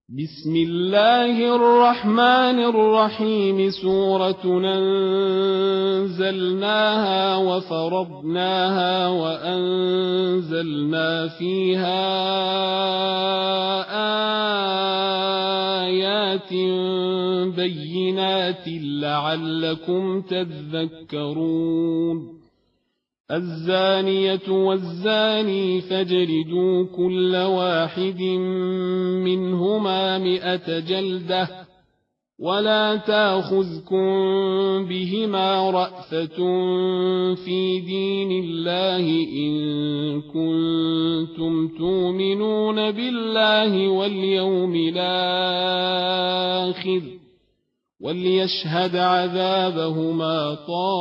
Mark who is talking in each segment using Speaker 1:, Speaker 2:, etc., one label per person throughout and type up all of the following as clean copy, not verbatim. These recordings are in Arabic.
Speaker 1: بسم الله الرحمن الرحيم. سورة أنزلناها وفرضناها وأنزلنا فيها آيات بينات لعلكم تذكرون. الزانية والزاني فاجلدوا كل واحد منهما 100 جلدة ولا تأخذكم بهما رأفة في دين الله إن كنتم تؤمنون بالله واليوم الآخر وليشهد عذابهما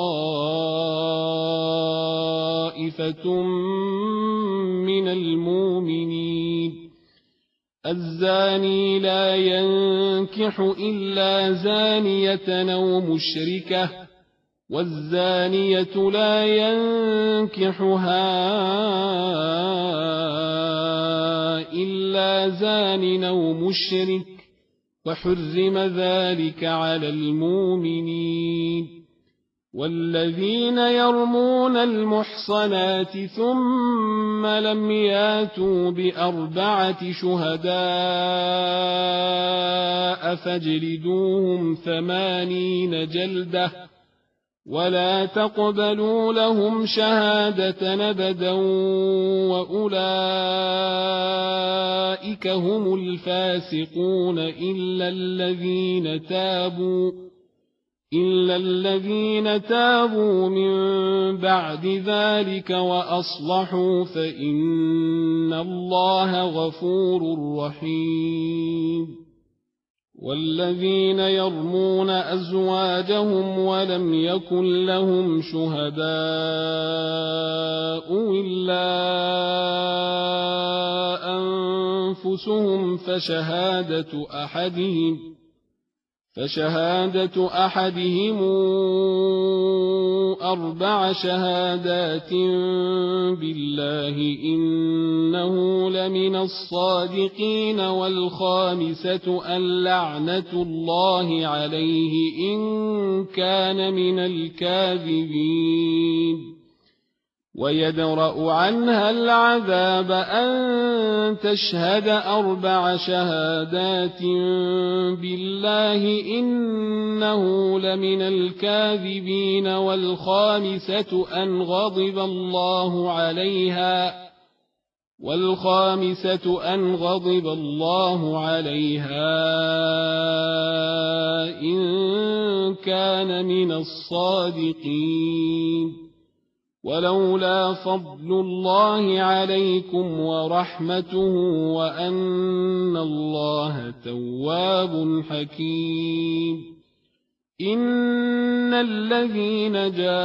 Speaker 1: طائفة من المؤمنين. الزاني لا ينكح إلا زانية أو مشركة والزانية لا ينكحها إلا زان أو مشرك وحرم ذلك على المؤمنين. والذين يرمون المحصنات ثم لم ياتوا ب4 شهداء فاجلدوهم 80 جلدة ولا تقبلوا لهم شهادة أبدا وأولئك هم الفاسقون إلا الذين تابوا من بعد ذلك وأصلحوا فإن الله غفور رحيم. والذين يرمون أزواجهم ولم يكن لهم شهداء إلا أنفسهم فشهادة أحدهم 4 شهادات بالله إنه لمن الصادقين. والخامسة أن لعنة الله عليه إن كان من الكاذبين. ويدرأ عنها العذاب أن تشهد 4 شهادات بالله إنه لمن الكاذبين. والخامسة أن غضب الله عليها إن كان من الصادقين. ولولا فضل الله عليكم ورحمته وأن الله تواب حكيم. إن الذين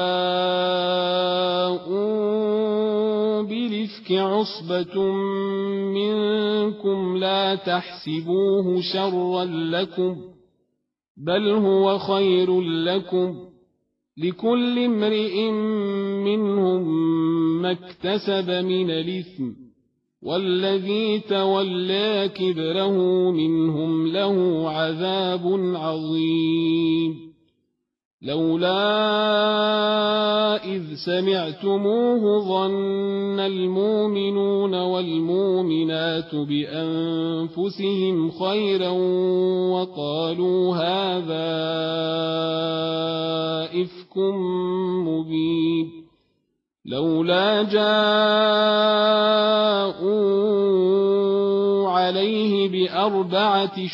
Speaker 1: جاءوا بالإفك عصبة منكم لا تحسبوه شرا لكم بل هو خير لكم لكل امرئ منهم ما اكتسب من الإثم والذي تولى كبره منهم له عذاب عظيم. لولا إذ سمعتموه ظن المؤمنون والمؤمنات بأنفسهم خيرا وقالوا هذا إفك مبين. لولا جاءوا عليه ب4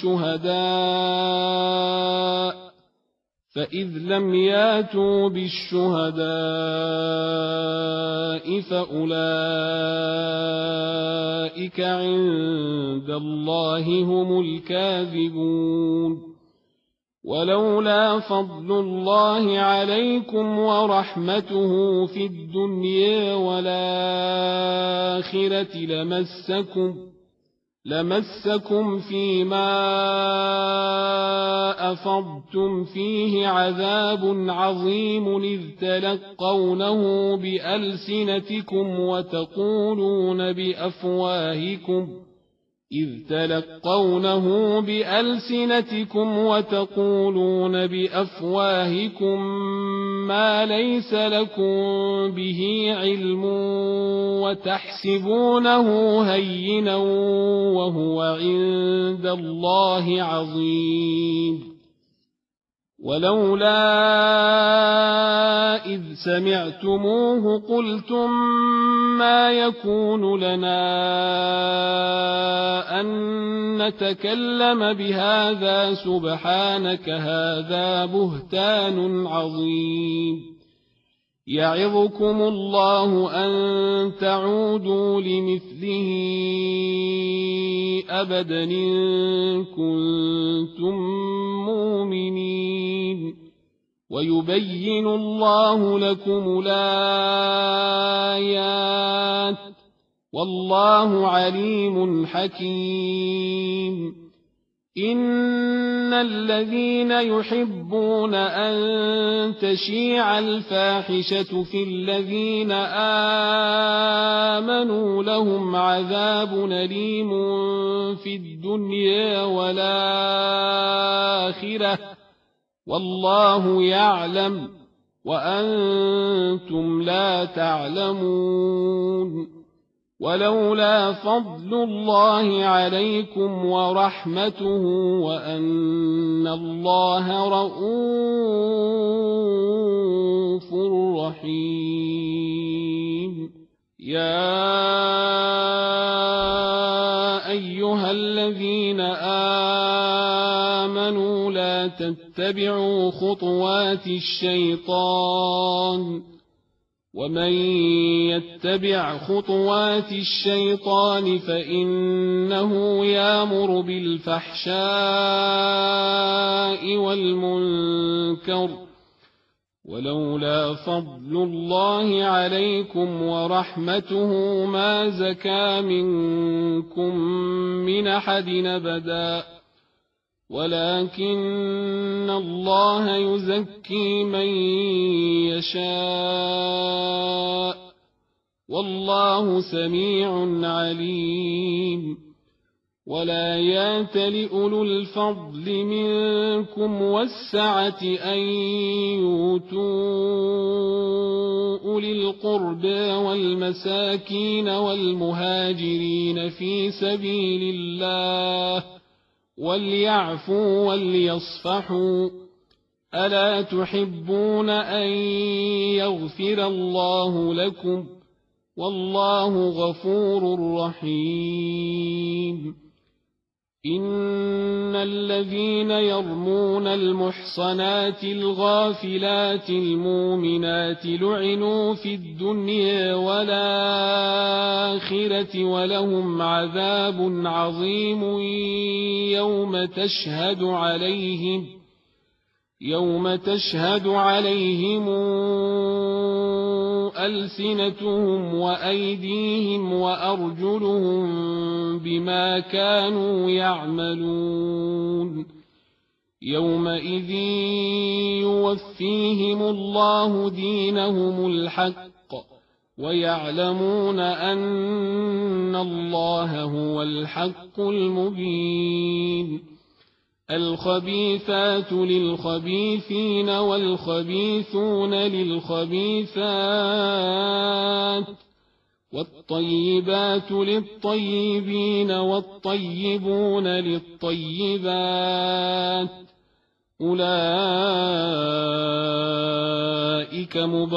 Speaker 1: شهداء فإذ لم ياتوا بالشهداء فأولئك عند الله هم الكاذبون. ولولا فضل الله عليكم ورحمته في الدنيا والآخرة لمسكم فيما أفضتم فيه عذاب عظيم إذ تلقونه بألسنتكم وتقولون بأفواهكم إذ تلقونه بألسنتكم وتقولون بأفواهكم ما ليس لكم به علم وتحسبونه هينا وهو عند الله عظيم. ولولا إذ سمعتموه قلتم ما يكون لنا أن نتكلم بهذا سبحانك هذا بهتان عظيم. يعظكم الله أن تعودوا لمثله أبدا إن كنتم مؤمنين. ويبين الله لكم الآيات والله عليم حكيم. إن الذين يحبون أن تشيع الفاحشة في الذين آمنوا لهم عذاب أليم في الدنيا والآخرة والله يعلم وأنتم لا تعلمون. ولولا فضل الله عليكم ورحمته وأن الله رءوف رحيم. يا أيها الذين آمنوا لا تتبعوا خطوات الشيطان ومن يتبع خطوات الشيطان فإنه يأمر بالفحشاء والمنكر. ولولا فضل الله عليكم ورحمته ما زكى منكم من أحد أبدا ولكن الله يزكي من يشاء والله سميع عليم. ولا يأتل أولو الفضل منكم والسعة أن يؤتوا أولي القربى والمساكين والمهاجرين في سبيل الله وليعفوا وليصفحوا ألا تحبون أن يغفر الله لكم والله غفور رحيم. إن الذين يرمون المحصنات الغافلات المؤمنات لعنوا في الدنيا والآخرة ولهم عذاب عظيم يوم تشهد عليهم ألسنتهم وأيديهم وأرجلهم بما كانوا يعملون. يومئذ يوفيهم الله دينهم الحق ويعلمون أن الله هو الحق المبين. الخبيثات للخبيثين والخبيثون للخبيثات والطيبات للطيبين والطيبون للطيبات أولئك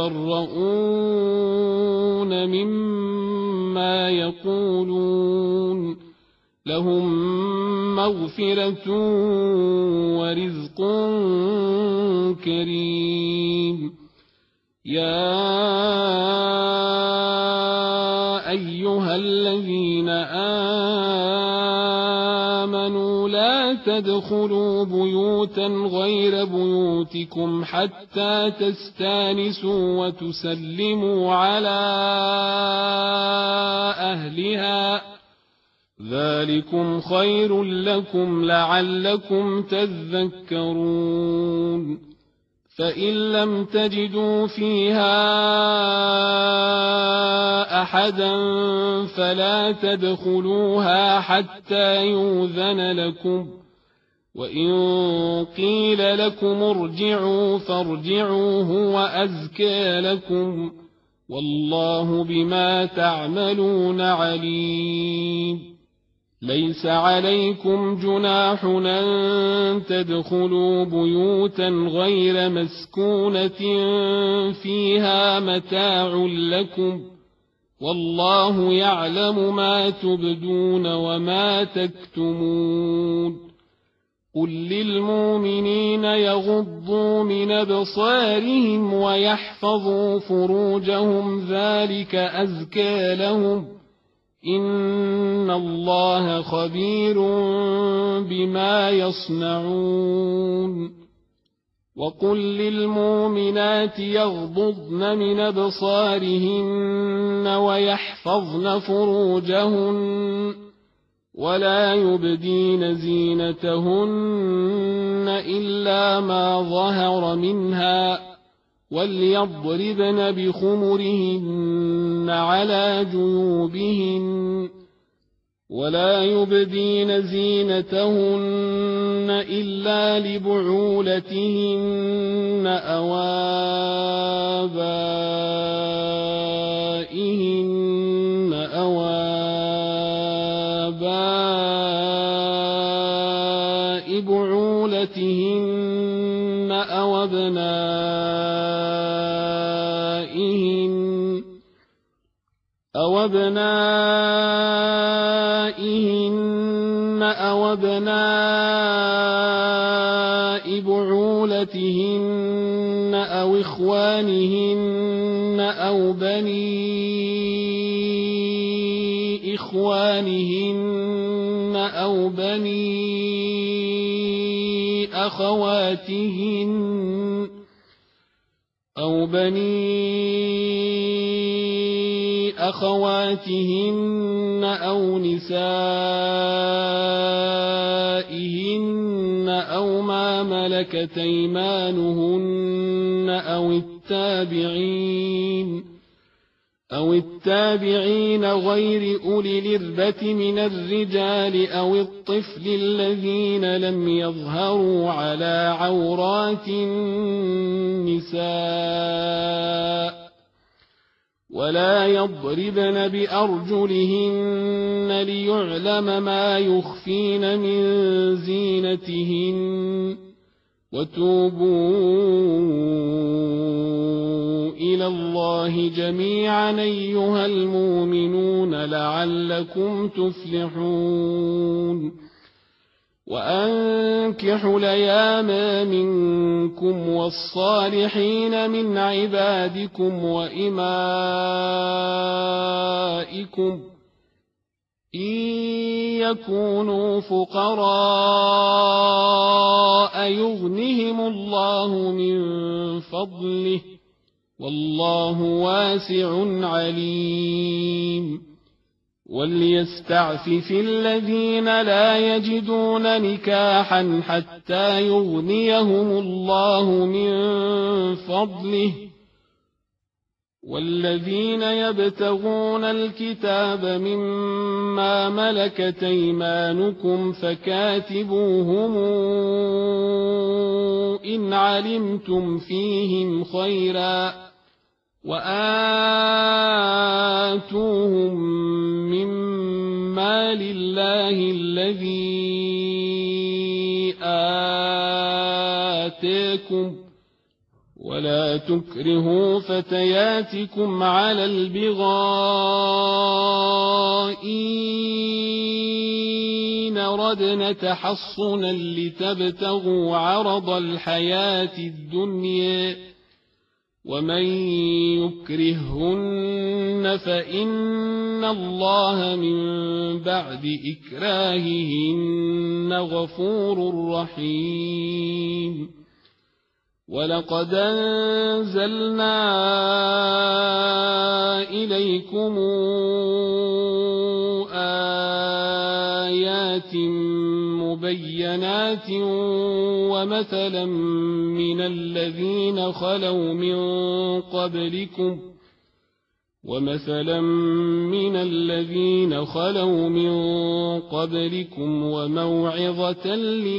Speaker 1: مبرؤون مما يقولون لهم مغفرة ورزق كريم. يا أيها الذين آمنوا لا تدخلوا بيوتا غير بيوتكم حتى تستانسوا وتسلموا على أهلها ذلكم خير لكم لعلكم تذكرون. فإن لم تجدوا فيها أحدا فلا تدخلوها حتى يؤذن لكم، وإن قيل لكم ارجعوا فارجعوا هو أزكى لكم، والله بما تعملون عليم. ليس عليكم جناح أن تدخلوا بيوتا غير مسكونة فيها متاع لكم، والله يعلم ما تبدون وما تكتمون. قل للمؤمنين يغضوا من أبصارهم ويحفظوا فروجهم ذلك أزكى لهم، إن الله خبير بما يصنعون. وقل للمؤمنات يغضضن من أبصارهن ويحفظن فروجهن ولا يبدين زينتهن إلا ما ظهر منها، وليضربن بخمرهن على جيوبهن، ولا يبدين زينتهن إلا لبعولتهن أو آبائهن أو آباء بعولتهن أو أبنائهن أو أبناء بعولتهن أو إخوانهن أو بني إخوانهن أو بني أخواتهن أو نسائهن أو ما ملكت أيمانهن أو التابعين غير أولي الإربة من الرجال أو الطفل الذين لم يظهروا على عورات النساء، ولا يضربن بأرجلهن ليعلم ما يخفين من زينتهن، وتوبوا إلى الله جميعا أيها المؤمنون لعلكم تفلحون. وأنكحوا الأيام منكم والصالحين من عبادكم وإمائكم إن يكونوا فقراء يغنهم الله من فضله، والله واسع عليم. وليستعفف الذين لا يجدون نكاحا حتى يغنيهم الله من فضله، والذين يبتغون الكتاب مما ملكت أيمانكم فكاتبوهم إن علمتم فيهم خيرا، وآتوهم مما لله الذي آتاكم، ولا تكرهوا فتياتكم على البغاء إن ردن تحصنا لتبتغوا عرض الحياة الدنيا، ومن يكرههن فإن الله من بعد إكراههن غفور رحيم. ولقد أنزلنا إليكم آيات مبينات ومثلا من الذين خلوا من قبلكم وموعظة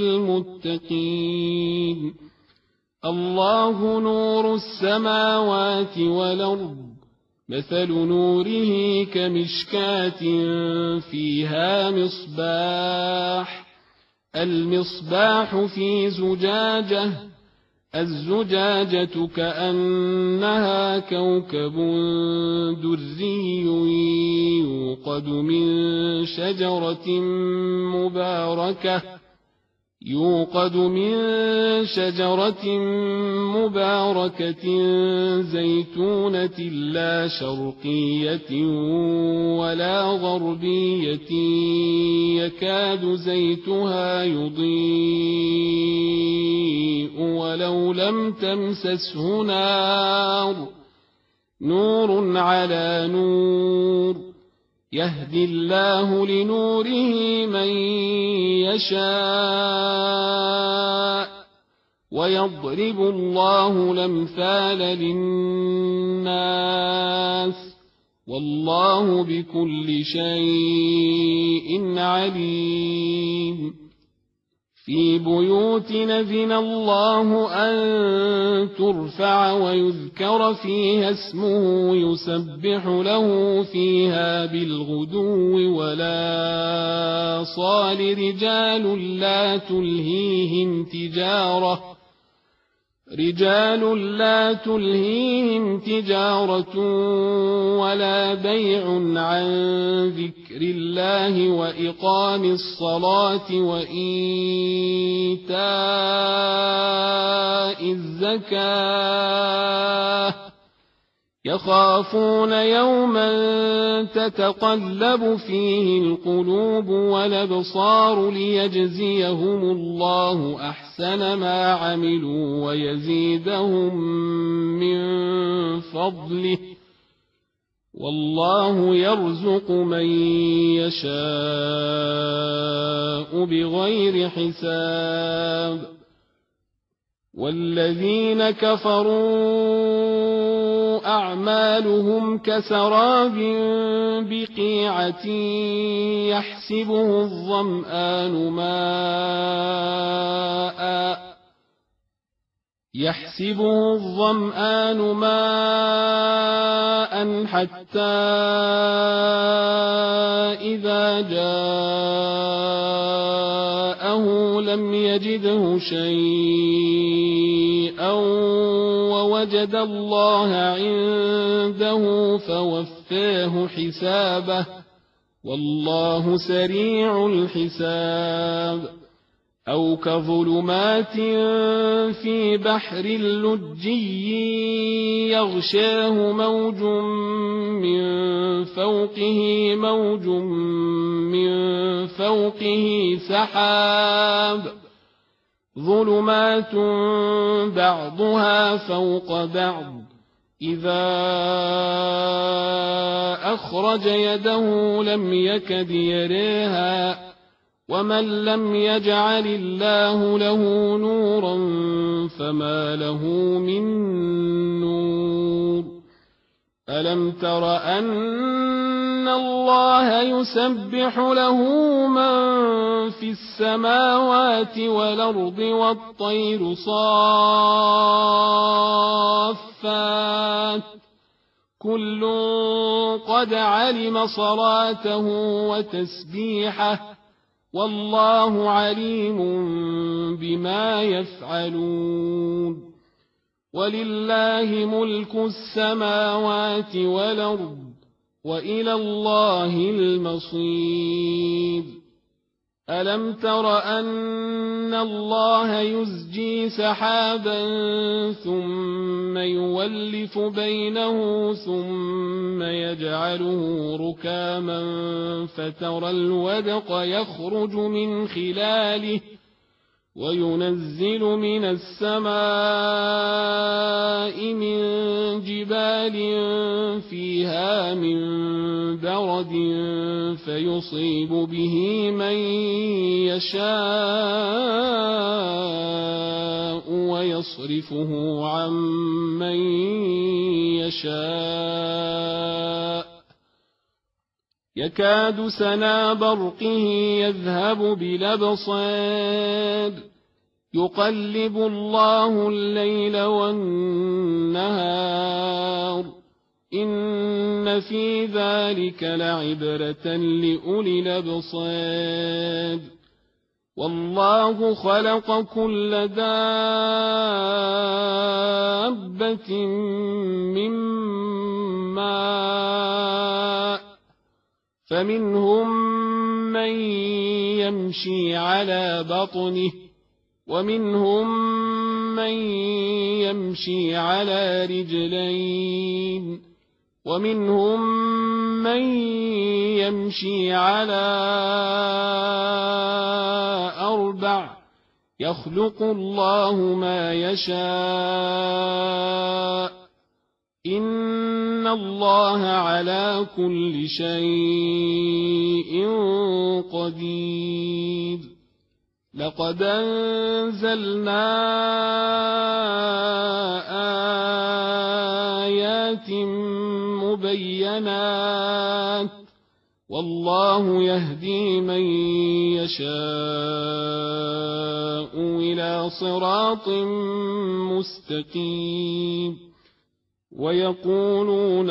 Speaker 1: للمتقين. الله نور السماوات والأرض، مثل نوره كمشكاة فيها المصباح في زجاجة، الزجاجة كأنها كوكب دري يوقد من شجرة مباركة زيتونة لا شرقية ولا غربية يكاد زيتها يضيء ولو لم تمسسه نور على نور، يهدي الله لنوره من يشاء ويضرب الله الأمثال للناس والله بكل شيء عليم. في بيوت أذن الله أن ترفع ويذكر فيها اسمه يسبح له فيها بالغدو ولا صال رجال لا تلهيهم تجارة ولا بيع عن ذكر الله وإقام الصلاة وإيتاء الزكاة يخافون يوما تتقلب فيه القلوب والأبصار ليجزيهم الله أحسن ما عملوا ويزيدهم من فضله والله يرزق من يشاء بغير حساب. والذين كفروا أعمالهم كسراب بقيعة يحسبه الظمآن ماء حتى إذا جاءه لم يجده شيئا ووجد الله عنده فوفاه حسابه والله سريع الحساب. أو كظلمات في بحر لجي يغشاه موج من فوقه سحاب ظلمات بعضها فوق بعض إذا أخرج يده لم يكد يريها ومن لم يجعل الله له نورا فما له من نور. ألم تر أن الله يسبح له من في السماوات والأرض والطير صافات كل قد علم صلاته وتسبيحه والله عليم بما يفعلون. ولله ملك السماوات والأرض وإلى الله المصير. ألم تر أن الله يزجي سحابا ثم يولف بينه ثم يجعله ركاما فترى الودق يخرج من خلاله وينزل من السماء من جبال فيها من برد فيصيب به من يشاء ويصرفه عن من يشاء يكاد سنا برقه يذهب بالأبصار يقلب الله الليل والنهار إن في ذلك لعبرة لأولي الأبصار والله خلق كل دابة من ماء فمنهم من يمشي على بطنه ومنهم من يمشي على رجلين ومنهم من يمشي على أربع يخلق الله ما يشاء إن الله على كل شيء قدير لقد أنزلنا آيات مبينات والله يهدي من يشاء إلى صراط مستقيم ويقولون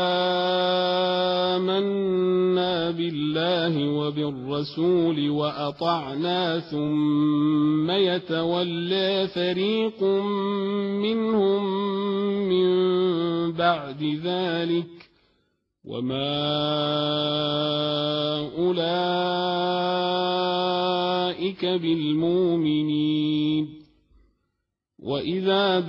Speaker 1: آمنا بالله وبالرسول وأطعنا ثم يتولى فريق منهم من بعد ذلك وما أولئك بالمؤمنين وإذا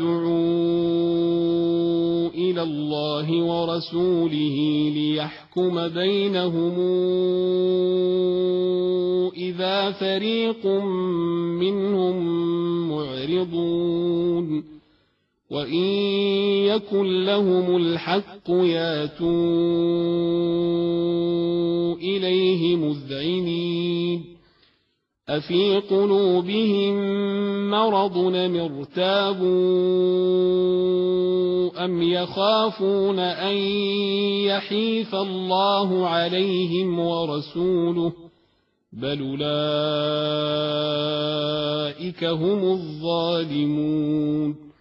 Speaker 1: دعوا إلى الله ورسوله ليحكم بينهم إذا فريق منهم معرضون وإن يكن لهم الحق ياتوا إليه مذعنين أفي قلوبهم مرض أم ارتابوا أم يخافون أن يحيف الله عليهم ورسوله بل أولئك هم الظالمون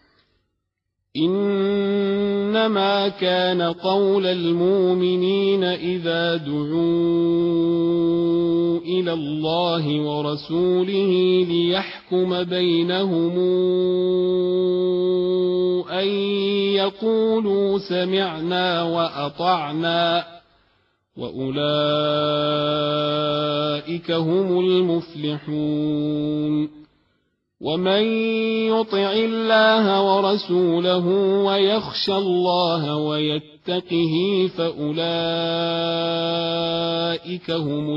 Speaker 1: إنما كان قول المؤمنين إذا دعوا إلى الله ورسوله ليحكم بينهم أن يقولوا سمعنا وأطعنا وأولئك هم المفلحون ومن يطع الله ورسوله ويخشى الله ويتقه فأولئك هم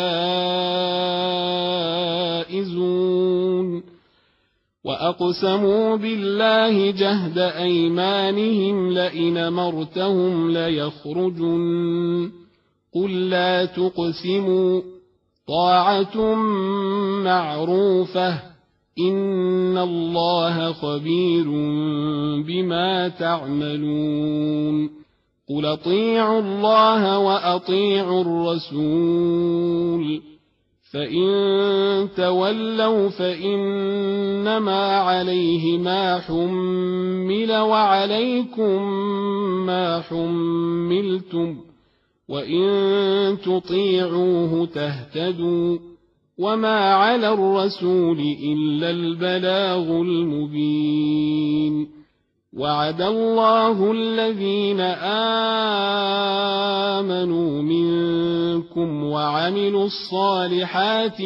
Speaker 1: الفائزون وأقسموا بالله جهد أيمانهم لئن أمرتهم ليخرجن قل لا تقسموا طاعة معروفة إن الله خبير بما تعملون قل أطيعوا الله وأطيعوا الرسول فإن تولوا فإنما عليه ما حمل وعليكم ما حملتم وإن تطيعوه تهتدوا وما على الرسول إلا البلاغ المبين وعد الله الذين آمنوا منكم وعملوا الصالحات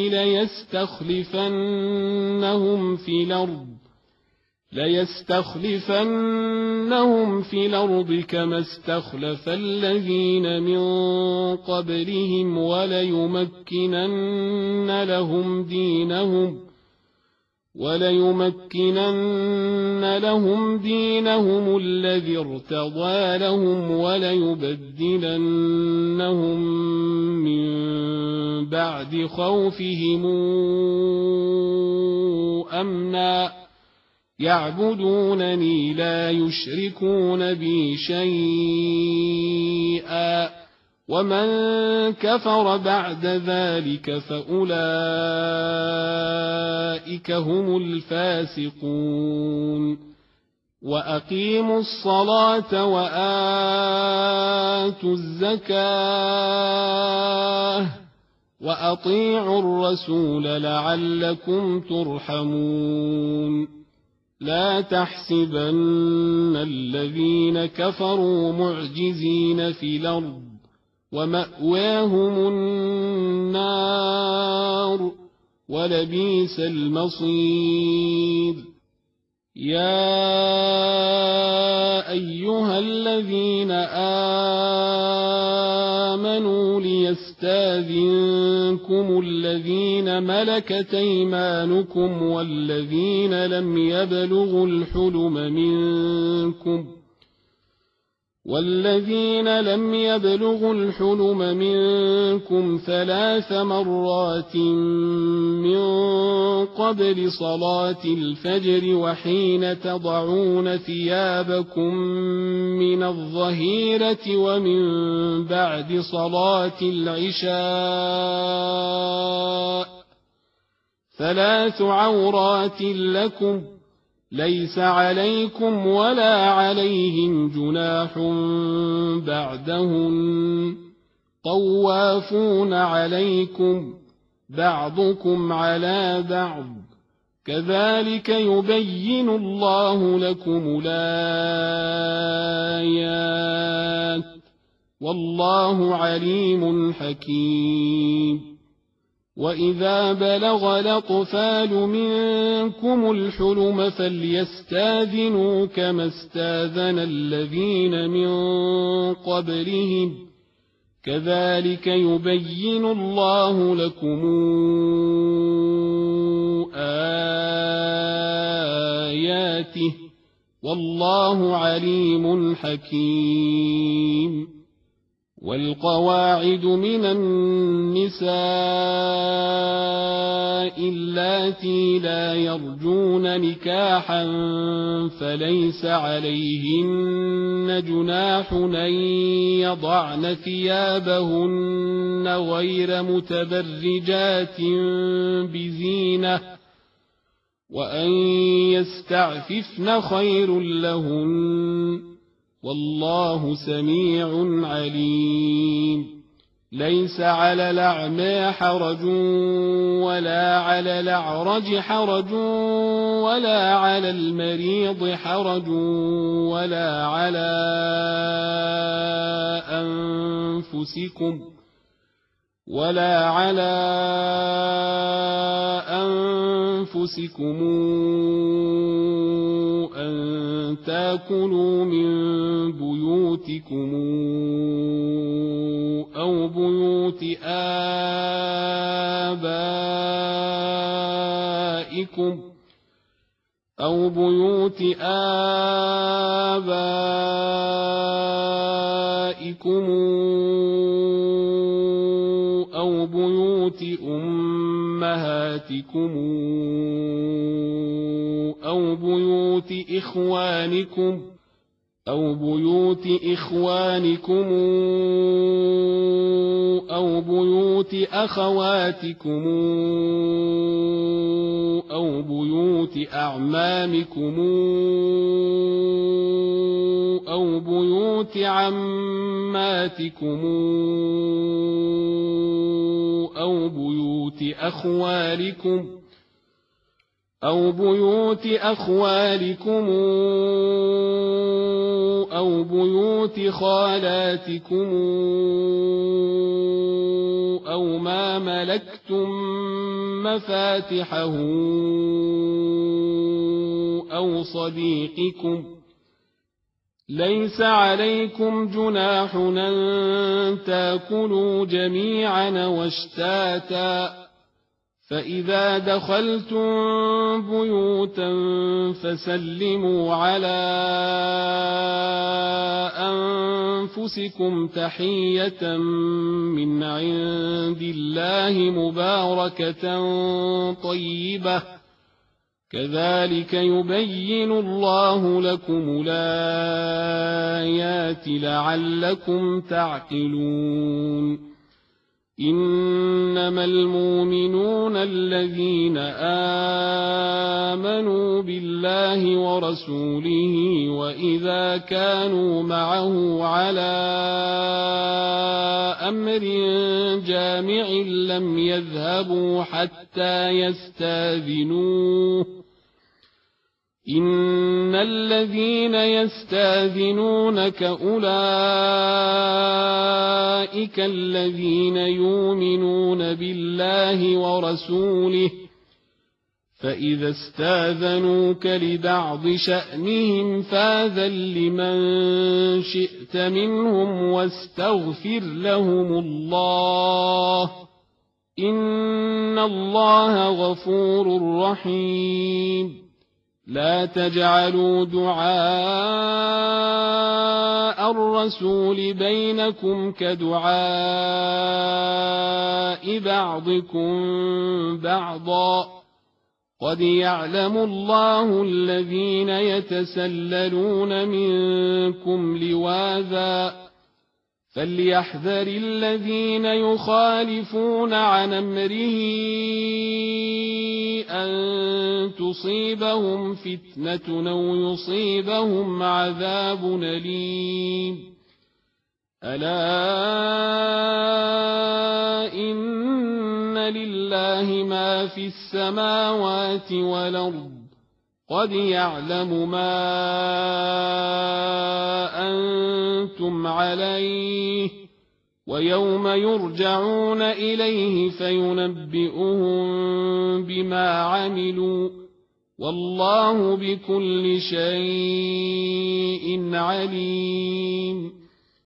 Speaker 1: ليستخلفنهم في الأرض كما استخلف الذين من قبلهم وليمكنن وليمكنن لهم دينهم الذي ارتضى لهم وليبدلنهم من بعد خوفهم أمنا يعبدونني لا يشركون بي شيئا ومن كفر بعد ذلك فأولئك هم الفاسقون وأقيموا الصلاة وآتوا الزكاة وأطيعوا الرسول لعلكم ترحمون لا تحسبن الذين كفروا معجزين في الأرض ومأواهم النار ولبئس المصير يا أيها الذين آمنوا ليستاذنكم الذين ملكت أيمانكم والذين لم يبلغوا الحلم منكم 3 مرات من قبل صلاة الفجر وحين تضعون ثيابكم من الظهيرة ومن بعد صلاة العشاء 3 عورات لكم ليس عليكم ولا عليهم جناح بعدهن طوافون عليكم بعضكم على بعض كذلك يبين الله لكم الآيات والله عليم حكيم وإذا بلغ الأطفال منكم الحلم فليستاذنوا كما استاذن الذين من قبلهم كذلك يبين الله لكم آياته والله عليم حكيم والقواعد من النساء اللاتي لا يرجون نكاحا فليس عليهن جناح أن يضعن ثيابهن غير متبرجات بزينة وأن يستعففن خير لهن والله سميع عليم ليس على الأعمى حرج ولا على الأعرج حرج ولا على المريض حرج ولا على أنفسكم أن تأكلوا من بيوتكم أو بيوت آبائكم أو بيوت أمهاتكم أو بيوت إخوانكم أو بيوت أخواتكم أو بيوت أعمامكم أو بيوت عماتكم أو بيوت أخوالكم أو بيوت خالاتكم أو ما ملكتم مفاتحه أو صديقكم ليس عليكم جناح أن تأكلوا جميعا واشتاتا فإذا دخلتم بيوتا فسلموا على أنفسكم تحية من عند الله مباركة طيبة كذلك يبين الله لكم الآيات لعلكم تعقلون إنما المؤمنون الذين آمنوا بالله ورسوله وإذا كانوا معه على أمر جامع لم يذهبوا حتى يستاذنوه إن الذين يستاذنونك أولئك الذين يؤمنون بالله ورسوله فإذا استاذنوك لبعض شأنهم فاذن لمن شئت منهم واستغفر لهم الله إن الله غفور رحيم لا تجعلوا دعاء الرسول بينكم كدعاء بعضكم بعضا قد يعلم الله الذين يتسللون منكم لواذا فليحذر الذين يخالفون عن أمره أن تصيبهم فتنة أو يصيبهم عذاب أليم ألا إن لله ما في السماوات والأرض قد يعلم ما أنتم عليه ويوم يرجعون إليه فينبئهم بما عملوا والله بكل شيء عليم